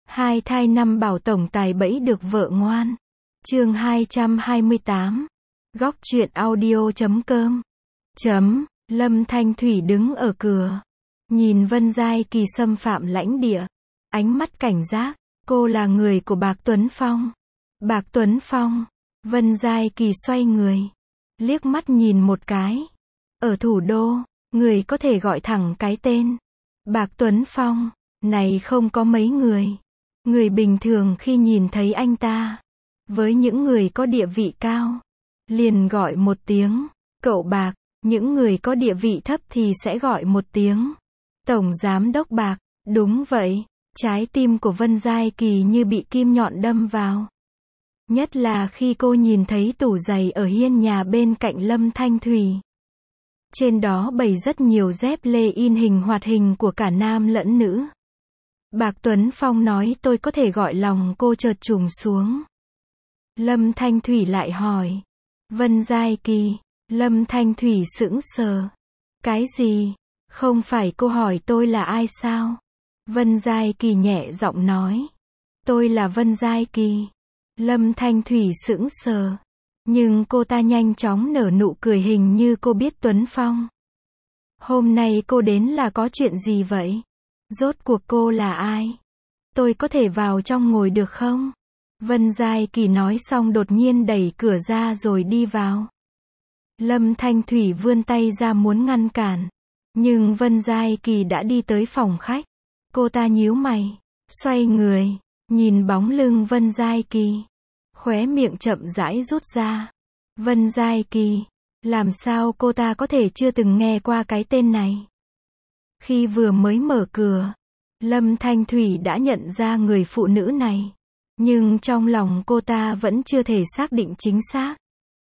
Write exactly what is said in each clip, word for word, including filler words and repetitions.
Hai thai năm bảo tổng tài bẫy được vợ ngoan. Chương hai trăm hai mươi tám. Góc truyện audio chấm com. Chấm. Lâm Thanh Thủy đứng ở cửa. Nhìn Vân Giai Kỳ xâm phạm lãnh địa. Ánh mắt cảnh giác. Cô là người của Bạc Tuấn Phong. Bạc Tuấn Phong. Vân Giai Kỳ xoay người. Liếc mắt nhìn một cái. Ở thủ đô, người có thể gọi thẳng cái tên. Bạc Tuấn Phong. Này không có mấy người. Người bình thường khi nhìn thấy anh ta. Với những người có địa vị cao. Liền gọi một tiếng. Cậu Bạc. Những người có địa vị thấp thì sẽ gọi một tiếng. Tổng Giám Đốc Bạc. Đúng vậy. Trái tim của Vân Giai Kỳ như bị kim nhọn đâm vào. Nhất là khi cô nhìn thấy tủ giày ở hiên nhà bên cạnh Lâm Thanh Thủy. Trên đó bày rất nhiều dép lê in hình hoạt hình của cả nam lẫn nữ. Bạc Tuấn Phong nói tôi có thể gọi lòng cô chợt trùng xuống. Lâm Thanh Thủy lại hỏi. Vân Giai Kỳ. Lâm Thanh Thủy sững sờ. Cái gì? Không phải cô hỏi tôi là ai sao? Vân Giai Kỳ nhẹ giọng nói. Tôi là Vân Giai Kỳ. Lâm Thanh Thủy sững sờ. Nhưng cô ta nhanh chóng nở nụ cười hình như cô biết Tuấn Phong. Hôm nay cô đến là có chuyện gì vậy? Rốt cuộc cô là ai? Tôi có thể vào trong ngồi được không? Vân Giai Kỳ nói xong đột nhiên đẩy cửa ra rồi đi vào. Lâm Thanh Thủy vươn tay ra muốn ngăn cản. Nhưng Vân Giai Kỳ đã đi tới phòng khách. Cô ta nhíu mày. Xoay người. Nhìn bóng lưng Vân Giai Kỳ. Khóe miệng chậm rãi rút ra. Vân Giai Kỳ. Làm sao cô ta có thể chưa từng nghe qua cái tên này? Khi vừa mới mở cửa, Lâm Thanh Thủy đã nhận ra người phụ nữ này. Nhưng trong lòng cô ta vẫn chưa thể xác định chính xác.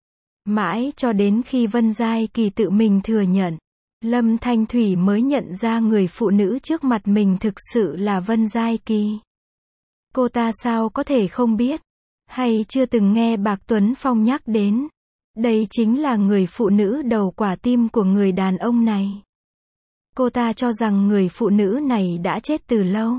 Mãi cho đến khi Vân Giai Kỳ tự mình thừa nhận, Lâm Thanh Thủy mới nhận ra người phụ nữ trước mặt mình thực sự là Vân Giai Kỳ. Cô ta sao có thể không biết, hay chưa từng nghe Bạc Tuấn Phong nhắc đến. Đây chính là người phụ nữ đầu quả tim của người đàn ông này. Cô ta cho rằng người phụ nữ này đã chết từ lâu.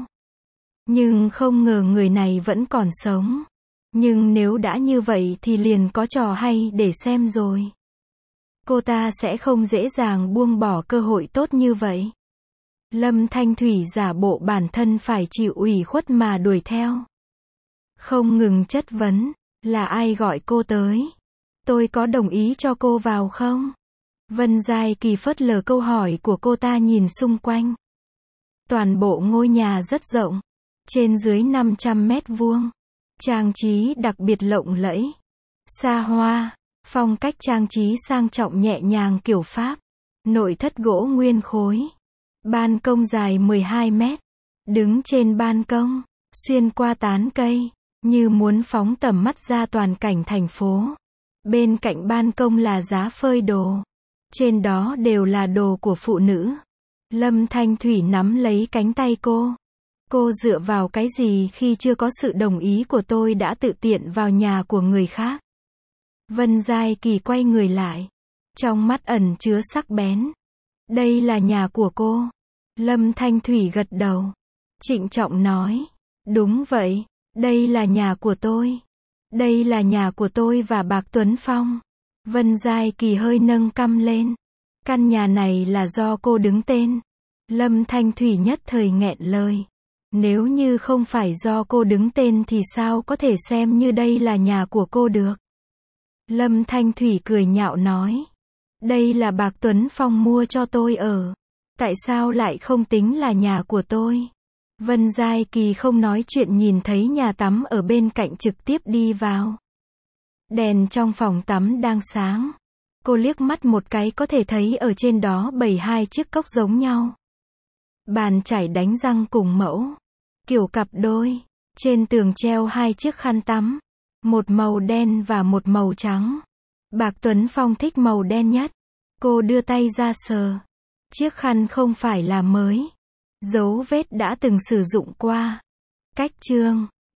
Nhưng không ngờ người này vẫn còn sống. Nhưng nếu đã như vậy thì liền có trò hay để xem rồi. Cô ta sẽ không dễ dàng buông bỏ cơ hội tốt như vậy. Lâm Thanh Thủy giả bộ bản thân phải chịu ủy khuất mà đuổi theo. Không ngừng chất vấn, là ai gọi cô tới? Tôi có đồng ý cho cô vào không? Vân Giai Kỳ phớt lờ câu hỏi của cô ta nhìn xung quanh. Toàn bộ ngôi nhà rất rộng. Trên dưới năm trăm mét vuông. Trang trí đặc biệt lộng lẫy. Xa hoa. Phong cách trang trí sang trọng nhẹ nhàng kiểu Pháp. Nội thất gỗ nguyên khối. Ban công dài mười hai mét. Đứng trên ban công. Xuyên qua tán cây. Như muốn phóng tầm mắt ra toàn cảnh thành phố. Bên cạnh ban công là giá phơi đồ. Trên đó đều là đồ của phụ nữ. Lâm Thanh Thủy nắm lấy cánh tay cô. Cô dựa vào cái gì khi chưa có sự đồng ý của tôi đã tự tiện vào nhà của người khác? Vân Giai Kỳ quay người lại. Trong mắt ẩn chứa sắc bén. Đây là nhà của cô. Lâm Thanh Thủy gật đầu. Trịnh trọng nói. Đúng vậy. Đây là nhà của tôi. Đây là nhà của tôi và Bạc Tuấn Phong. Vân Giai Kỳ hơi nâng cằm lên. Căn nhà này là do cô đứng tên. Lâm Thanh Thủy nhất thời nghẹn lời. Nếu như không phải do cô đứng tên thì sao có thể xem như đây là nhà của cô được? Lâm Thanh Thủy cười nhạo nói. Đây là Bạc Tuấn Phong mua cho tôi ở. Tại sao lại không tính là nhà của tôi? Vân Giai Kỳ không nói chuyện nhìn thấy nhà tắm ở bên cạnh trực tiếp đi vào. Đèn trong phòng tắm đang sáng. Cô liếc mắt một cái có thể thấy ở trên đó bày hai chiếc cốc giống nhau. Bàn chải đánh răng cùng mẫu. Kiểu cặp đôi. Trên tường treo hai chiếc khăn tắm. Một màu đen và một màu trắng. Bạc Tuấn Phong thích màu đen nhất. Cô đưa tay ra sờ. Chiếc khăn không phải là mới. Dấu vết đã từng sử dụng qua. Cách chương.